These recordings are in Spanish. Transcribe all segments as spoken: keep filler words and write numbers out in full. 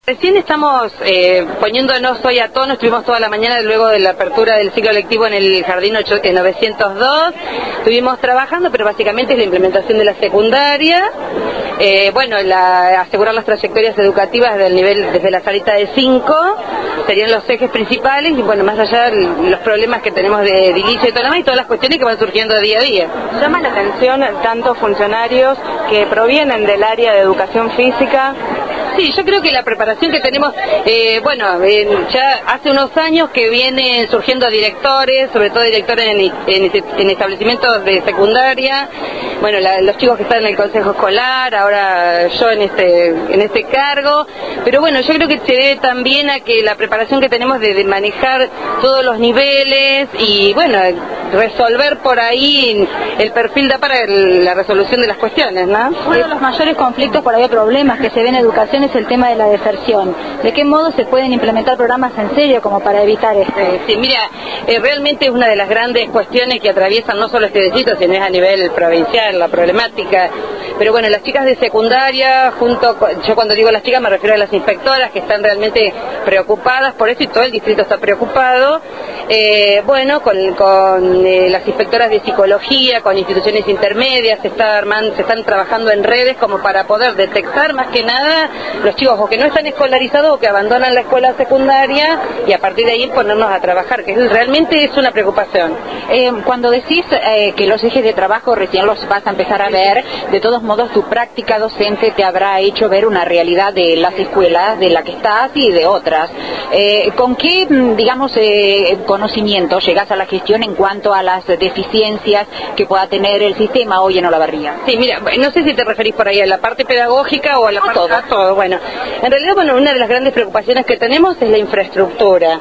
Recién estamos eh, poniéndonos hoy a tono, estuvimos toda la mañana luego de la apertura del ciclo lectivo en el Jardín novecientos dos, estuvimos trabajando, pero básicamente es la implementación de la secundaria, eh, bueno, la, asegurar las trayectorias educativas del nivel desde la salita de cinco, serían los ejes principales, y bueno, más allá los problemas que tenemos de edilicio y todo lo demás, y todas las cuestiones que van surgiendo día a día. Llama la atención tantos funcionarios que provienen del área de educación física. Sí, yo creo que la preparación que tenemos, eh, bueno, eh, ya hace unos años que vienen surgiendo directores, sobre todo directores en, en, en establecimientos de secundaria, bueno, la, los chicos que están en el consejo escolar, ahora yo en este en este cargo, pero bueno, yo creo que se debe también a que la preparación que tenemos de, de manejar todos los niveles y, bueno, resolver por ahí el perfil da para el, la resolución de las cuestiones, ¿no? Uno de los mayores conflictos, por ahí problemas que se ven en educación es el tema de la deserción. ¿De qué modo se pueden implementar programas en serio como para evitar esto? Eh, sí, mira, eh, realmente es una de las grandes cuestiones que atraviesan no solo este distrito, sino es a nivel provincial, la problemática. Pero bueno, las chicas de secundaria, junto con, yo cuando digo las chicas me refiero a las inspectoras que están realmente preocupadas por eso y todo el distrito está preocupado. Eh, bueno, con, con eh, las inspectoras de psicología, con instituciones intermedias, se, está armando, se están trabajando en redes como para poder detectar más que nada los chicos o que no están escolarizados o que abandonan la escuela secundaria y a partir de ahí ponernos a trabajar, que es, realmente es una preocupación. Eh, cuando decís eh, que los ejes de trabajo recién los vas a empezar a ver, de todos modos tu práctica docente te habrá hecho ver una realidad de las escuelas de la que estás y de otras. Eh, ¿Con qué, digamos, eh, conocimiento llegás a la gestión en cuanto a las deficiencias que pueda tener el sistema hoy en Olavarría? Sí, mira, no sé si te referís por ahí a la parte pedagógica o a la a parte... Todo. A todo. Bueno, en realidad, bueno, una de las grandes preocupaciones que tenemos es la infraestructura,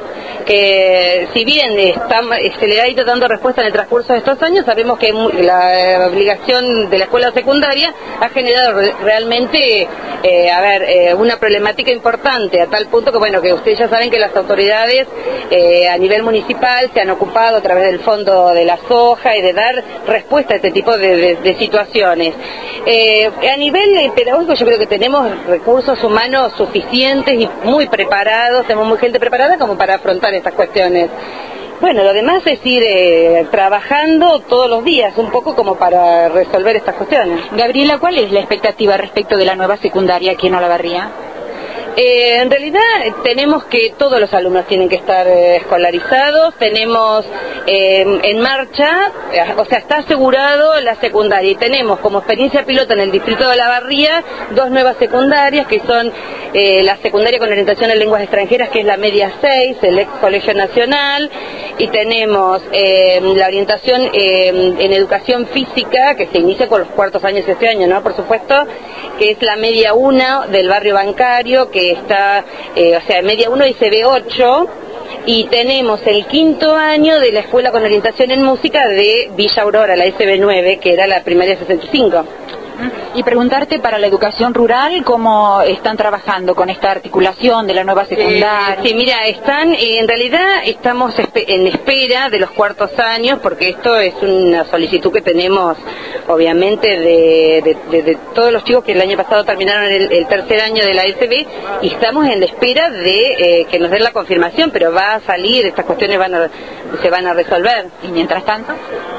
que si bien está, se le ha ido dando respuesta en el transcurso de estos años, sabemos que la obligación de la escuela secundaria ha generado realmente, eh, a ver, eh, una problemática importante, a tal punto que, bueno, que ustedes ya saben que las autoridades eh, a nivel municipal se han ocupado a través del fondo de la soja y de dar respuesta a este tipo de, de, de situaciones. Eh, a nivel pedagógico yo creo que tenemos recursos humanos suficientes y muy preparados, tenemos muy gente preparada como para afrontar estas cuestiones. Bueno, lo demás es ir eh, trabajando todos los días, un poco como para resolver estas cuestiones. Gabriela, ¿cuál es la expectativa respecto de la nueva secundaria aquí en Olavarría? Eh, en realidad tenemos que todos los alumnos tienen que estar eh, escolarizados, tenemos eh, en marcha, eh, o sea, está asegurado la secundaria y tenemos como experiencia piloto en el distrito de Olavarría dos nuevas secundarias que son eh, la secundaria con orientación en lenguas extranjeras, que es la media seis, el ex Colegio Nacional, y tenemos eh, la orientación eh, en educación física, que se inicia con los cuartos años de este año, ¿no? Por supuesto, que es la media uno del barrio bancario, que está, eh, o sea, media uno y C B ocho, y tenemos el quinto año de la escuela con orientación en música de Villa Aurora, la S B nueve, que era la primaria sesenta y cinco. Y preguntarte para la educación rural, ¿cómo están trabajando con esta articulación de la nueva secundaria? Eh, sí, mira, están, eh, en realidad estamos en espera de los cuartos años, porque esto es una solicitud que tenemos, obviamente, de, de, de, de todos los chicos que el año pasado terminaron el, el tercer año de la S B, y estamos en la espera de eh, que nos den la confirmación, pero va a salir, estas cuestiones van a, se van a resolver. ¿Y mientras tanto?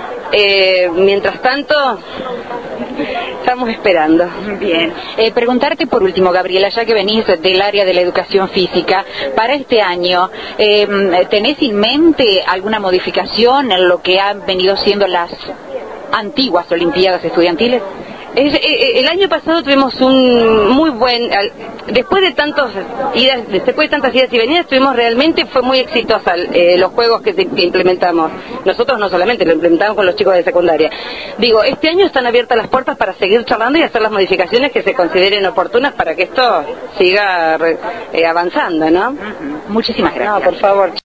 Eh, mientras tanto... Estamos esperando. Bien. Eh, preguntarte por último, Gabriela, ya que venís del área de la educación física, para este año, eh, ¿tenés en mente alguna modificación en lo que han venido siendo las antiguas Olimpiadas Estudiantiles? Es, eh, el año pasado tuvimos un muy buen, después de tantos idas, después de tantas idas y venidas, tuvimos realmente, fue muy exitosa eh, los juegos que, que implementamos. Nosotros no solamente lo implementamos con los chicos de secundaria. Digo, este año están abiertas las puertas para seguir charlando y hacer las modificaciones que se consideren oportunas para que esto siga eh, avanzando, ¿no? Muchísimas gracias. No, por favor.